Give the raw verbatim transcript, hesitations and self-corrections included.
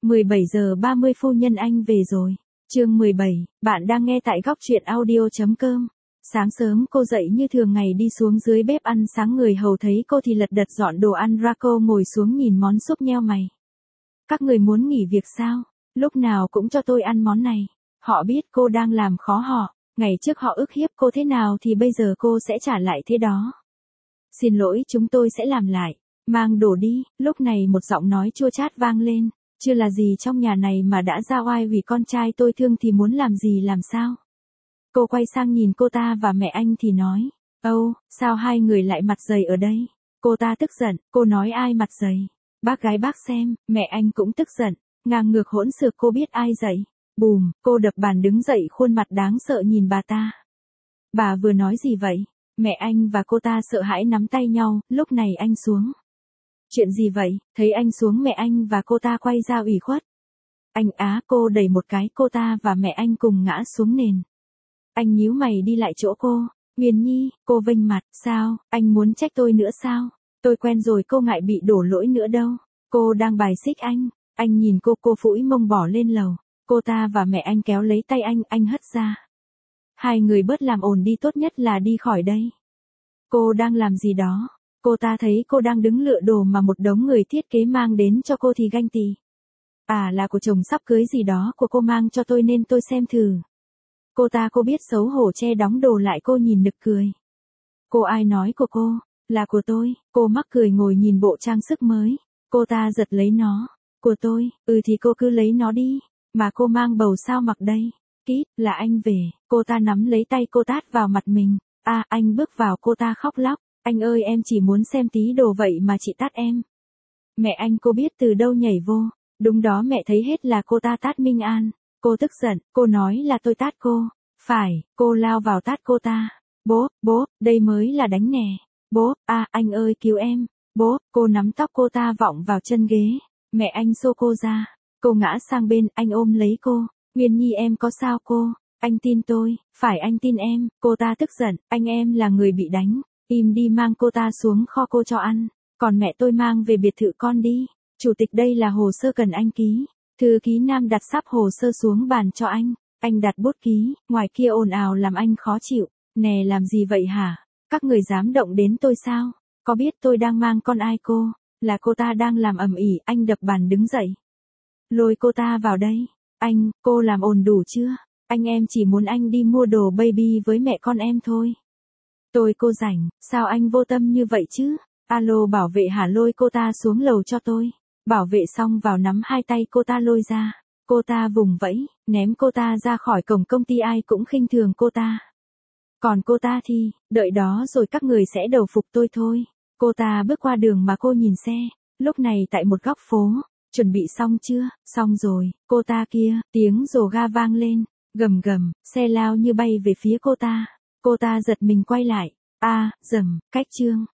mười bảy giờ ba mươi phu nhân anh về rồi. Chương mười bảy, bạn đang nghe tại góc truyện audio chấm com. Sáng sớm cô dậy như thường ngày đi xuống dưới bếp ăn sáng, người hầu thấy cô thì lật đật dọn đồ ăn ra, cô ngồi xuống nhìn món súp nheo mày. Các người muốn nghỉ việc sao? Lúc nào cũng cho tôi ăn món này. Họ biết cô đang làm khó họ, ngày trước họ ức hiếp cô thế nào thì bây giờ cô sẽ trả lại thế đó. Xin lỗi, chúng tôi sẽ làm lại. Mang đồ đi. Lúc này một giọng nói chua chát vang lên. Chưa là gì trong nhà này mà đã ra oai vì con trai tôi thương thì muốn làm gì làm sao? Cô quay sang nhìn cô ta và mẹ anh thì nói. Âu, sao hai người lại mặt dày ở đây? Cô ta tức giận, cô nói ai mặt dày? Bác gái bác xem, mẹ anh cũng tức giận, ngang ngược hỗn xược, cô biết ai dậy? Bùm, cô đập bàn đứng dậy, khuôn mặt đáng sợ nhìn bà ta. Bà vừa nói gì vậy? Mẹ anh và cô ta sợ hãi nắm tay nhau, lúc này anh xuống. Chuyện gì vậy? Thấy anh xuống mẹ anh và cô ta quay ra ủy khuất. Anh á, cô đẩy một cái, cô ta và mẹ anh cùng ngã xuống nền. Anh nhíu mày đi lại chỗ cô. Huyền Nhi, cô vênh mặt, sao, anh muốn trách tôi nữa sao? Tôi quen rồi, cô ngại bị đổ lỗi nữa đâu. Cô đang bài xích anh. Anh nhìn cô, cô phủi mông bỏ lên lầu. Cô ta và mẹ anh kéo lấy tay anh, anh hất ra. Hai người bớt làm ồn đi, tốt nhất là đi khỏi đây. Cô đang làm gì đó? Cô ta thấy cô đang đứng lựa đồ mà một đống người thiết kế mang đến cho cô thì ganh tị. À, là của chồng sắp cưới gì đó của cô mang cho tôi nên tôi xem thử. Cô ta cô biết xấu hổ che đóng đồ lại, cô nhìn nực cười. Cô ai nói của cô? Là của tôi. Cô mắc cười ngồi nhìn bộ trang sức mới. Cô ta giật lấy nó. Của tôi, ừ thì cô cứ lấy nó đi. Mà cô mang bầu sao mặc đây? Kít, là anh về. Cô ta nắm lấy tay cô tát vào mặt mình. À, anh bước vào, cô ta khóc lóc. Anh ơi, em chỉ muốn xem tí đồ vậy mà chị tát em. Mẹ anh cô biết từ đâu nhảy vô. Đúng đó, mẹ thấy hết là cô ta tát Minh An. Cô tức giận, cô nói là tôi tát cô. Phải, cô lao vào tát cô ta. Bố, bố, đây mới là đánh nè. Bố, à, anh ơi cứu em. Bố, cô nắm tóc cô ta vọng vào chân ghế. Mẹ anh xô cô ra. Cô ngã sang bên, anh ôm lấy cô. Huyền Nhi em có sao cô? Anh tin tôi, phải anh tin em. Cô ta tức giận, anh em là người bị đánh. Im đi, mang cô ta xuống kho cô cho ăn. Còn mẹ tôi mang về biệt thự con đi. Chủ tịch, đây là hồ sơ cần anh ký. Thư ký nam đặt sắp hồ sơ xuống bàn cho anh. Anh đặt bút ký, ngoài kia ồn ào làm anh khó chịu. Nè, làm gì vậy hả? Các người dám động đến tôi sao? Có biết tôi đang mang con ai cô? Là cô ta đang làm ầm ĩ, anh đập bàn đứng dậy. Lôi cô ta vào đây. Anh, cô làm ồn đủ chưa? Anh em chỉ muốn anh đi mua đồ baby với mẹ con em thôi. Tôi cô rảnh, sao anh vô tâm như vậy chứ? Alo bảo vệ hả, lôi cô ta xuống lầu cho tôi. Bảo vệ xong vào nắm hai tay cô ta lôi ra. Cô ta vùng vẫy, ném cô ta ra khỏi cổng công ty, ai cũng khinh thường cô ta. Còn cô ta thì, đợi đó rồi các người sẽ đầu phục tôi thôi. Cô ta bước qua đường mà cô nhìn xe. Lúc này tại một góc phố. Chuẩn bị xong chưa? Xong rồi. Cô ta kia, tiếng rồ ga vang lên. Gầm gầm, xe lao như bay về phía cô ta. Cô ta giật mình quay lại. A, à, dầm, cách chương.